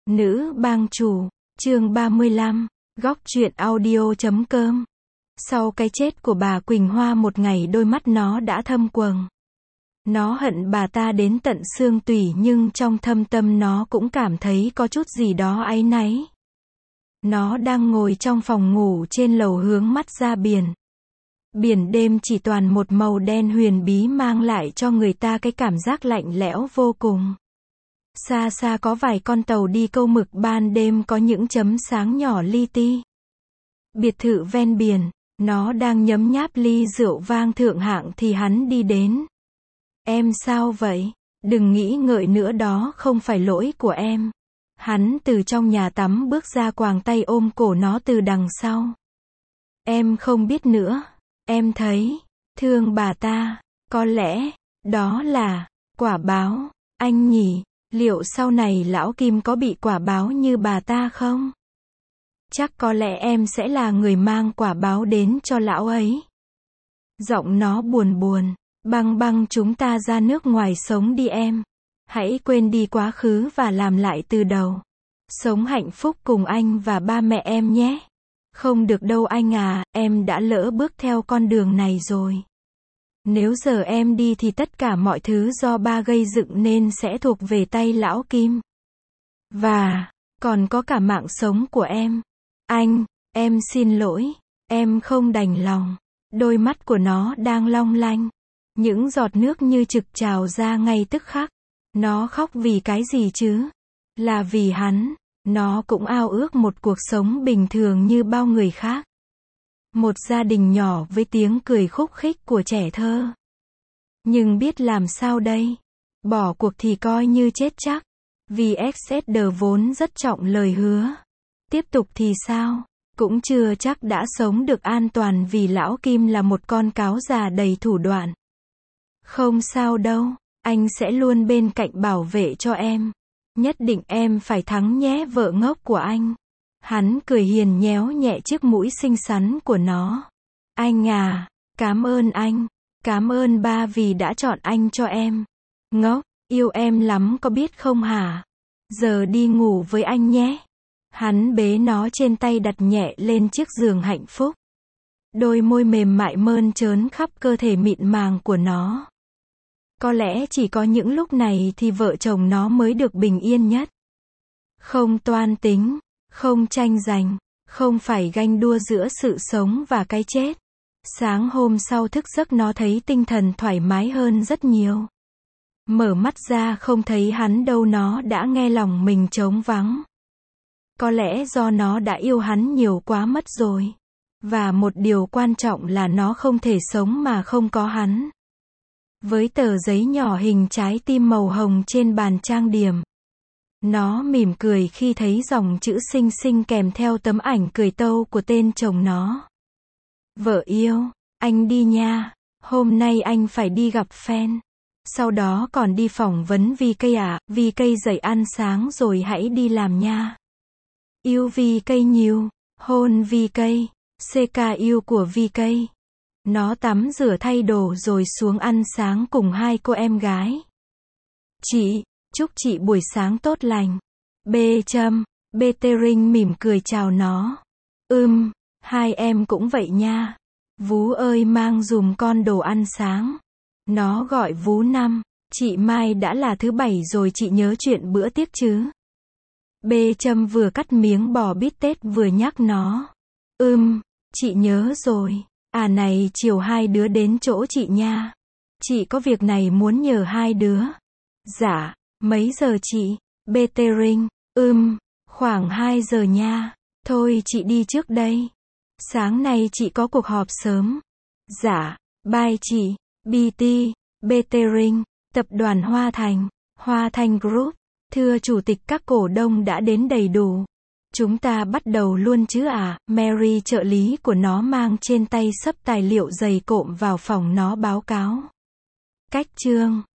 Nữ bang chủ, chương 35, góc truyện audio.com. Sau cái chết của bà Quỳnh Hoa một ngày đôi mắt nó đã thâm quầng. Nó hận bà ta đến tận xương tủy nhưng trong thâm tâm nó cũng cảm thấy có chút gì đó áy náy. Nó đang ngồi trong phòng ngủ trên lầu hướng mắt ra biển. Biển đêm chỉ toàn một màu đen huyền bí mang lại cho người ta cái cảm giác lạnh lẽo vô cùng. Xa xa có vài con tàu đi câu mực, ban đêm có những chấm sáng nhỏ li ti. Biệt thự ven biển, nó đang nhấm nháp ly rượu vang thượng hạng thì hắn đi đến. Em sao vậy? Đừng nghĩ ngợi nữa, đó không phải lỗi của em. Hắn từ trong nhà tắm bước ra, quàng tay ôm cổ nó từ đằng sau. Em không biết nữa. Em thấy thương bà ta. Có lẽ đó là quả báo, anh nhỉ? Liệu sau này lão Kim có bị quả báo như bà ta không? Chắc có lẽ em sẽ là người mang quả báo đến cho lão ấy. Giọng nó buồn buồn. Băng băng, chúng ta ra nước ngoài sống đi em. Hãy quên đi quá khứ và làm lại từ đầu. Sống hạnh phúc cùng anh và ba mẹ em nhé. Không được đâu anh à, em đã lỡ bước theo con đường này rồi. Nếu giờ em đi thì tất cả mọi thứ do ba gây dựng nên sẽ thuộc về tay lão Kim. Và còn có cả mạng sống của em. Anh, em xin lỗi. Em không đành lòng. Đôi mắt của nó đang long lanh. Những giọt nước như trực trào ra ngay tức khắc. Nó khóc vì cái gì chứ? Là vì hắn. Nó cũng ao ước một cuộc sống bình thường như bao người khác. Một gia đình nhỏ với tiếng cười khúc khích của trẻ thơ. Nhưng biết làm sao đây? Bỏ cuộc thì coi như chết chắc. Vì XSD vốn rất trọng lời hứa. Tiếp tục thì sao? Cũng chưa chắc đã sống được an toàn vì lão Kim là một con cáo già đầy thủ đoạn. Không sao đâu, anh sẽ luôn bên cạnh bảo vệ cho em. Nhất định em phải thắng nhé vợ ngốc của anh. Hắn cười hiền nhéo nhẹ chiếc mũi xinh xắn của nó. Anh à, cảm ơn anh. Cảm ơn ba vì đã chọn anh cho em. Ngốc, yêu em lắm có biết không hả? Giờ đi ngủ với anh nhé. Hắn bế nó trên tay đặt nhẹ lên chiếc giường hạnh phúc. Đôi môi mềm mại mơn trớn khắp cơ thể mịn màng của nó. Có lẽ chỉ có những lúc này thì vợ chồng nó mới được bình yên nhất. Không toan tính, không tranh giành, không phải ganh đua giữa sự sống và cái chết. Sáng hôm sau thức giấc nó thấy tinh thần thoải mái hơn rất nhiều. Mở mắt ra không thấy hắn đâu, nó đã nghe lòng mình trống vắng. Có lẽ do nó đã yêu hắn nhiều quá mất rồi. Và một điều quan trọng là nó không thể sống mà không có hắn. Với tờ giấy nhỏ hình trái tim màu hồng trên bàn trang điểm. Nó mỉm cười khi thấy dòng chữ xinh xinh kèm theo tấm ảnh cười tâu của tên chồng nó. Vợ yêu, anh đi nha. Hôm nay anh phải đi gặp fan. Sau đó còn đi phỏng vấn VK à. VK dậy ăn sáng rồi hãy đi làm nha. Yêu VK nhiều. Hôn VK. CK yêu của VK. Nó tắm rửa thay đồ rồi xuống ăn sáng cùng hai cô em gái. Chị, chúc chị buổi sáng tốt lành. Betering mỉm cười chào nó. Hai em cũng vậy nha. Vú ơi mang dùm con đồ ăn sáng. Nó gọi Vú Năm. Chị mai đã là thứ bảy rồi, chị nhớ chuyện bữa tiệc chứ? Vừa cắt miếng bò bít tết vừa nhắc nó. Chị nhớ rồi. À này, chiều hai đứa đến chỗ chị nha. Chị có việc này muốn nhờ hai đứa. Dạ, mấy giờ chị? Betering, khoảng 2 giờ nha. Thôi chị đi trước đây. Sáng nay chị có cuộc họp sớm. Dạ, bye chị. BT, Betering, tập đoàn Hoa Thành Group. Thưa chủ tịch, các cổ đông đã đến đầy đủ. Chúng ta bắt đầu luôn chứ à? Mary, trợ lý của nó, mang trên tay xấp tài liệu dày cộm vào phòng nó báo cáo. Cách chương